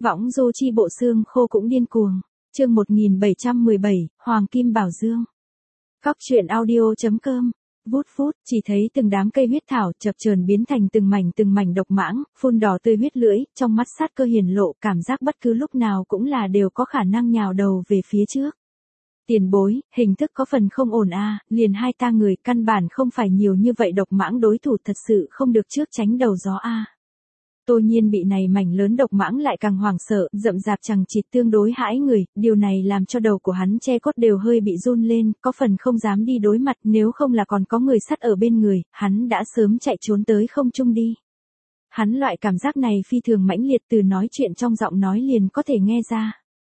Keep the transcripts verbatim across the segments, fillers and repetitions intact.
Võng du chi bộ xương khô cũng điên cuồng. Chương một nghìn bảy trăm mười bảy, Hoàng Kim Bảo Dương. Góc truyện audio chấm com. Vút phút, chỉ thấy từng đám cây huyết thảo chập chờn biến thành từng mảnh từng mảnh độc mãng, phun đỏ tươi huyết lưỡi, trong mắt sát cơ hiển lộ, cảm giác bất cứ lúc nào cũng là đều có khả năng nhào đầu về phía trước. Tiền bối, hình thức có phần không ổn a, à, liền hai ta người, căn bản không phải nhiều như vậy độc mãng đối thủ, thật sự không được trước tránh đầu gió a. À. Tô Nhiên bị này mảnh lớn độc mãng lại càng hoảng sợ, rậm rạp chằng chịt tương đối hãi người, điều này làm cho đầu của hắn che cốt đều hơi bị run lên, có phần không dám đi đối mặt, nếu không là còn có người sắt ở bên người, hắn đã sớm chạy trốn tới không trung đi. Hắn loại cảm giác này phi thường mãnh liệt, từ nói chuyện trong giọng nói liền có thể nghe ra.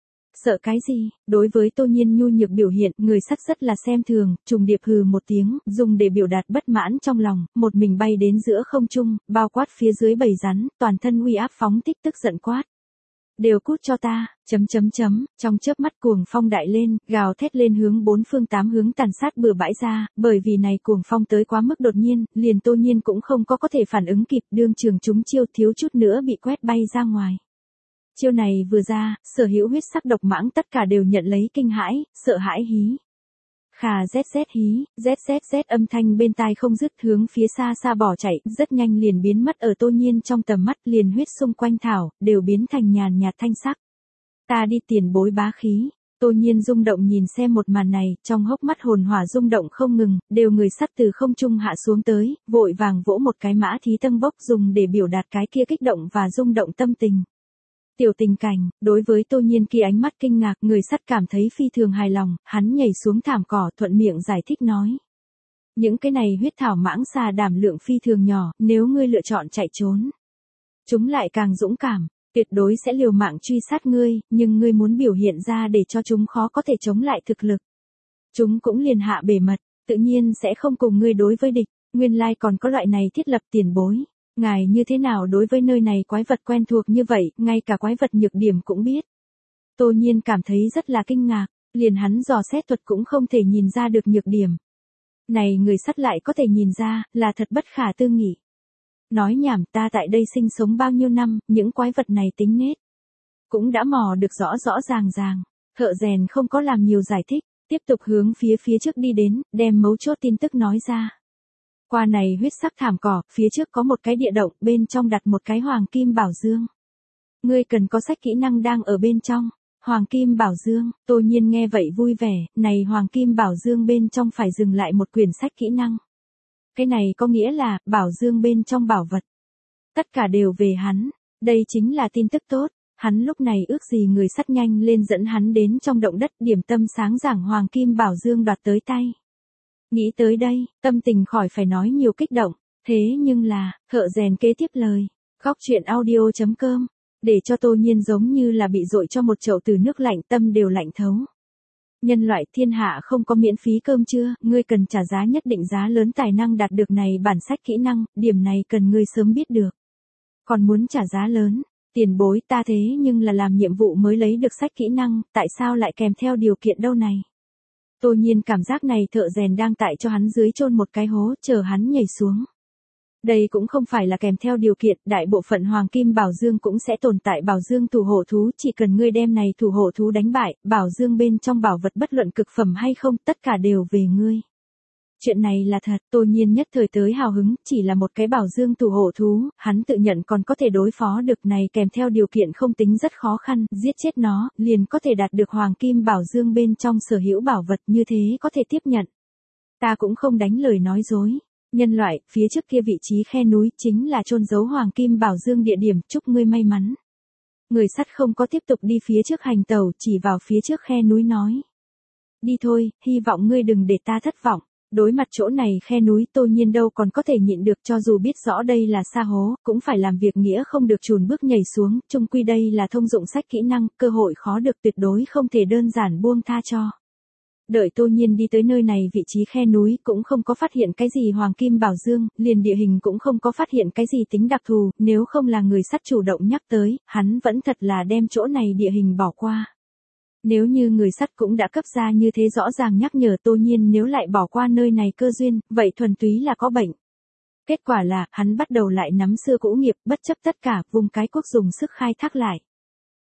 Sợ cái gì? Đối với Tô Nhiên nhu nhược biểu hiện, người sắt rất là xem thường, trùng điệp hừ một tiếng, dùng để biểu đạt bất mãn trong lòng, một mình bay đến giữa không trung, bao quát phía dưới bầy rắn, toàn thân uy áp phóng thích tức giận quát. Đều cút cho ta, chấm chấm chấm, trong chớp mắt cuồng phong đại lên, gào thét lên hướng bốn phương tám hướng tàn sát bừa bãi ra, bởi vì này cuồng phong tới quá mức đột nhiên, liền Tô Nhiên cũng không có có thể phản ứng kịp, đương trường chúng chiêu thiếu chút nữa bị quét bay ra ngoài. Chiêu này vừa ra, sở hữu huyết sắc độc mãng tất cả đều nhận lấy kinh hãi, sợ hãi hí. Khà rét rét hí, rét rét rét âm thanh bên tai không dứt hướng phía xa xa bỏ chạy, rất nhanh liền biến mất ở Tô Nhiên trong tầm mắt, liền huyết xung quanh thảo, đều biến thành nhàn nhạt thanh sắc. Ta đi tiền bối bá khí. Tô Nhiên rung động nhìn xem một màn này, trong hốc mắt hồn hỏa rung động không ngừng, đều người sắt từ không trung hạ xuống tới, vội vàng vỗ một cái mã thí tân bốc dùng để biểu đạt cái kia kích động và rung động tâm tình. Tiểu tình cảnh, đối với Tô Nhiên kia ánh mắt kinh ngạc, người sắt cảm thấy phi thường hài lòng, hắn nhảy xuống thảm cỏ thuận miệng giải thích nói. Những cái này huyết thảo mãng xà đảm lượng phi thường nhỏ, nếu ngươi lựa chọn chạy trốn, chúng lại càng dũng cảm, tuyệt đối sẽ liều mạng truy sát ngươi, nhưng ngươi muốn biểu hiện ra để cho chúng khó có thể chống lại thực lực. Chúng cũng liền hạ bề mật, tự nhiên sẽ không cùng ngươi đối với địch, nguyên lai còn có loại này thiết lập tiền bối. Ngài như thế nào đối với nơi này quái vật quen thuộc như vậy, ngay cả quái vật nhược điểm cũng biết. Tô Nhiên cảm thấy rất là kinh ngạc, liền hắn dò xét thuật cũng không thể nhìn ra được nhược điểm. Này người sắt lại có thể nhìn ra, là thật bất khả tư nghị. Nói nhảm, ta tại đây sinh sống bao nhiêu năm, những quái vật này tính nết cũng đã mò được rõ rõ ràng ràng. Thợ rèn không có làm nhiều giải thích, tiếp tục hướng phía phía trước đi đến, đem mấu chốt tin tức nói ra. Qua này huyết sắc thảm cỏ, phía trước có một cái địa động, bên trong đặt một cái hoàng kim bảo dương. Ngươi cần có sách kỹ năng đang ở bên trong. Hoàng kim bảo dương, Tô Nhiên nghe vậy vui vẻ, này hoàng kim bảo dương bên trong phải dừng lại một quyển sách kỹ năng. Cái này có nghĩa là, bảo dương bên trong bảo vật. Tất cả đều về hắn, đây chính là tin tức tốt. Hắn lúc này ước gì người sắt nhanh lên dẫn hắn đến trong động đất, điểm tâm sáng giảng hoàng kim bảo dương đoạt tới tay. Nghĩ tới đây, tâm tình khỏi phải nói nhiều kích động, thế nhưng là, thợ rèn kế tiếp lời, góc truyện audio chấm com, để cho Tô Nhiên giống như là bị dội cho một chậu từ nước lạnh, tâm đều lạnh thấu. Nhân loại thiên hạ không có miễn phí cơm trưa, ngươi cần trả giá nhất định giá lớn tài năng đạt được này bản sách kỹ năng, điểm này cần ngươi sớm biết được. Còn muốn trả giá lớn, tiền bối ta thế nhưng là làm nhiệm vụ mới lấy được sách kỹ năng, tại sao lại kèm theo điều kiện đâu này? Tô Nhiên cảm giác này thợ rèn đang tại cho hắn dưới chôn một cái hố, chờ hắn nhảy xuống. Đây cũng không phải là kèm theo điều kiện, đại bộ phận hoàng kim bảo dương cũng sẽ tồn tại bảo dương thủ hộ thú, chỉ cần ngươi đem này thủ hộ thú đánh bại, bảo dương bên trong bảo vật bất luận cực phẩm hay không, tất cả đều về ngươi. Chuyện này là thật, Tô Nhiên nhất thời tới hào hứng, chỉ là một cái bảo dương thủ hộ thú, hắn tự nhận còn có thể đối phó được, này kèm theo điều kiện không tính rất khó khăn, giết chết nó, liền có thể đạt được hoàng kim bảo dương bên trong sở hữu bảo vật, như thế có thể tiếp nhận. Ta cũng không đánh lời nói dối. Nhân loại, phía trước kia vị trí khe núi chính là chôn giấu hoàng kim bảo dương địa điểm, chúc ngươi may mắn. Người sắt không có tiếp tục đi phía trước hành tàu, chỉ vào phía trước khe núi nói. Đi thôi, hy vọng ngươi đừng để ta thất vọng. Đối mặt chỗ này khe núi, Tô Nhiên đâu còn có thể nhịn được, cho dù biết rõ đây là sa hố, cũng phải làm việc nghĩa không được chùn bước nhảy xuống, chung quy đây là thông dụng sách kỹ năng, cơ hội khó được, tuyệt đối không thể đơn giản buông tha cho. Đợi Tô Nhiên đi tới nơi này vị trí khe núi cũng không có phát hiện cái gì hoàng kim bảo dương, liền địa hình cũng không có phát hiện cái gì tính đặc thù, nếu không là người sắt chủ động nhắc tới, hắn vẫn thật là đem chỗ này địa hình bỏ qua. Nếu như người sắt cũng đã cấp ra như thế rõ ràng nhắc nhở Tô Nhiên nếu lại bỏ qua nơi này cơ duyên, vậy thuần túy là có bệnh. Kết quả là, hắn bắt đầu lại nắm xưa cũ nghiệp, bất chấp tất cả, vùng cái quốc dùng sức khai thác lại.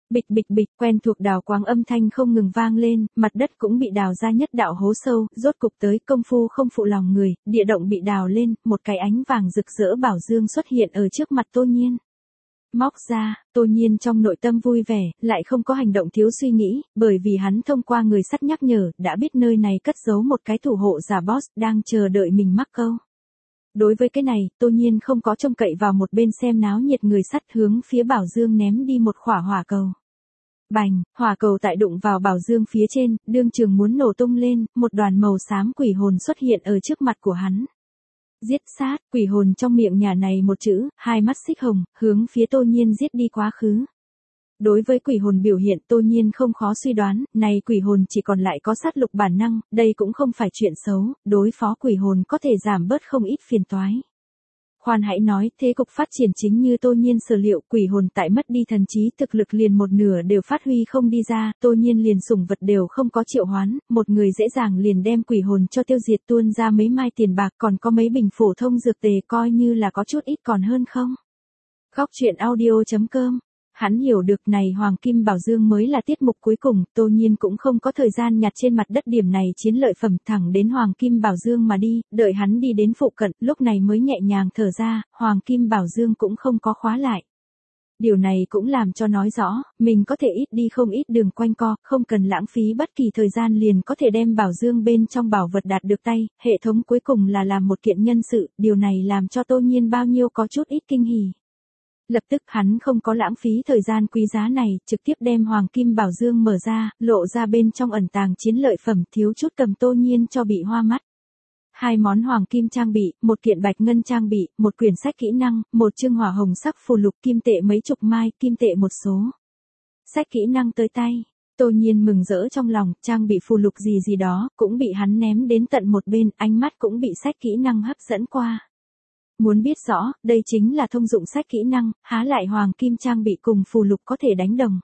Bịch bịch bịch, quen thuộc đào quáng âm thanh không ngừng vang lên, mặt đất cũng bị đào ra nhất đạo hố sâu, rốt cục tới, công phu không phụ lòng người, địa động bị đào lên, một cái ánh vàng rực rỡ bảo dương xuất hiện ở trước mặt Tô Nhiên. Móc ra, Tô Nhiên trong nội tâm vui vẻ, lại không có hành động thiếu suy nghĩ, bởi vì hắn thông qua người sắt nhắc nhở, đã biết nơi này cất giấu một cái thủ hộ giả boss, đang chờ đợi mình mắc câu. Đối với cái này, Tô Nhiên không có trông cậy vào một bên xem náo nhiệt, người sắt hướng phía bảo dương ném đi một khỏa hỏa cầu. Bành, hỏa cầu tại đụng vào bảo dương phía trên, đương trường muốn nổ tung lên, một đoàn màu xám quỷ hồn xuất hiện ở trước mặt của hắn. Giết sát, quỷ hồn trong miệng nhà này một chữ, hai mắt xích hồng, hướng phía Tô Nhiên giết đi quá khứ. Đối với quỷ hồn biểu hiện, Tô Nhiên không khó suy đoán, này quỷ hồn chỉ còn lại có sát lục bản năng, đây cũng không phải chuyện xấu, đối phó quỷ hồn có thể giảm bớt không ít phiền toái. Khoan hãy nói, thế cục phát triển chính như Tô Nhiên sở liệu, quỷ hồn tại mất đi thần trí, thực lực liền một nửa đều phát huy không đi ra, Tô Nhiên liền sủng vật đều không có triệu hoán, một người dễ dàng liền đem quỷ hồn cho tiêu diệt, tuôn ra mấy mai tiền bạc, còn có mấy bình phổ thông dược tề, coi như là có chút ít còn hơn không. Góc truyện audio chấm com. Hắn hiểu được này Hoàng Kim Bảo Dương mới là tiết mục cuối cùng, Tô Nhiên cũng không có thời gian nhặt trên mặt đất điểm này chiến lợi phẩm, thẳng đến Hoàng Kim Bảo Dương mà đi, đợi hắn đi đến phụ cận, lúc này mới nhẹ nhàng thở ra, Hoàng Kim Bảo Dương cũng không có khóa lại. Điều này cũng làm cho nói rõ, mình có thể ít đi không ít đường quanh co, không cần lãng phí bất kỳ thời gian liền có thể đem Bảo Dương bên trong bảo vật đạt được tay, hệ thống cuối cùng là làm một kiện nhân sự, điều này làm cho Tô Nhiên bao nhiêu có chút ít kinh hỉ. Lập tức hắn không có lãng phí thời gian quý giá này, trực tiếp đem Hoàng Kim Bảo Dương mở ra, lộ ra bên trong ẩn tàng chiến lợi phẩm, thiếu chút cầm Tô Nhiên cho bị hoa mắt. Hai món hoàng kim trang bị, một kiện bạch ngân trang bị, một quyển sách kỹ năng, một chương hỏa hồng sắc phù lục, kim tệ mấy chục mai, kim tệ một số. Sách kỹ năng tới tay, Tô Nhiên mừng rỡ trong lòng, trang bị phù lục gì gì đó, cũng bị hắn ném đến tận một bên, ánh mắt cũng bị sách kỹ năng hấp dẫn qua. Muốn biết rõ, đây chính là thông dụng sách kỹ năng, há lại hoàng kim trang bị cùng phù lục có thể đánh đồng.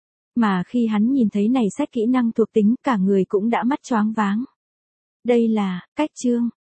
Mà khi hắn nhìn thấy này sách kỹ năng thuộc tính, cả người cũng đã mắt choáng váng. Đây là, cách chương,